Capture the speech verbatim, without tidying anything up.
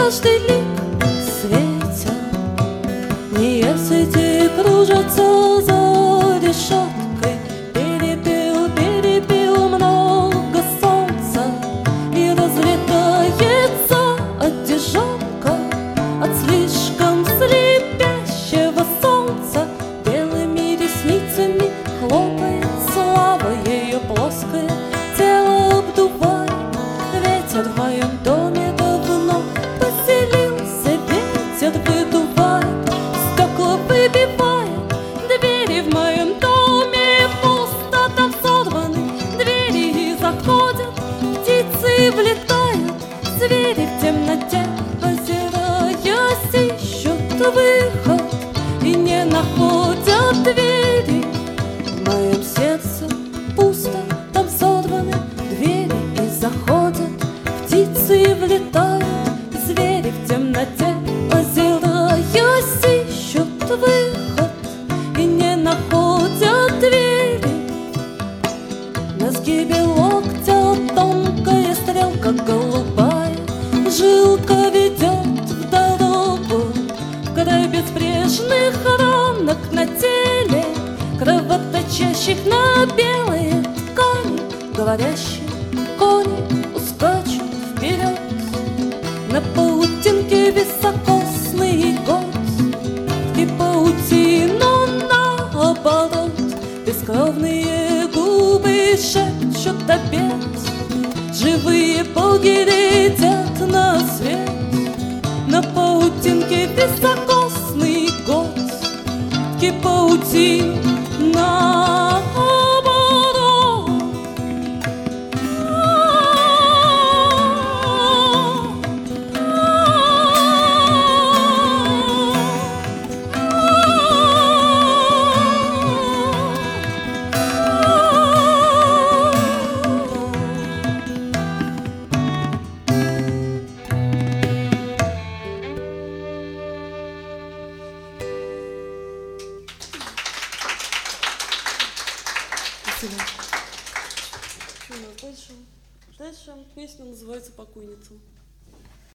каждый лик света. Нейросети кружатся за решеткой. Перепил, перепил много солнца, и разлетается одежонка от слишком слепящего солнца. Белыми ресницами хлопает слава, ее плоское тело обдувает ветер. В моем доме давно поселился ветер, выдувает стекла, выбивает двери. В моем доме пусто, там сорваны двери, и заходят птицы, и влетают звери. В темноте, озираясь, ищут выход и не находят двери. В моем сердце пусто, там сорваны двери, и заходят птицы, и влетают звери. В темноте, озираясь, ищут выход и не находят двери. На сгибе локтя тонкая стрелка голубая, жилка ведет в дорогу. В край безбрежных ранок на теле, кровоточащих на белые ткани, говорящие кони ускачут вперед. На паутинке високосный год, и паутину наоборот. Бескровные губы шепчут опять, живые боги летят на свет. На паутинке високосный год, и паутину наоборот. Спасибо. Что у нас дальше? Дальше песня называется «Покойница».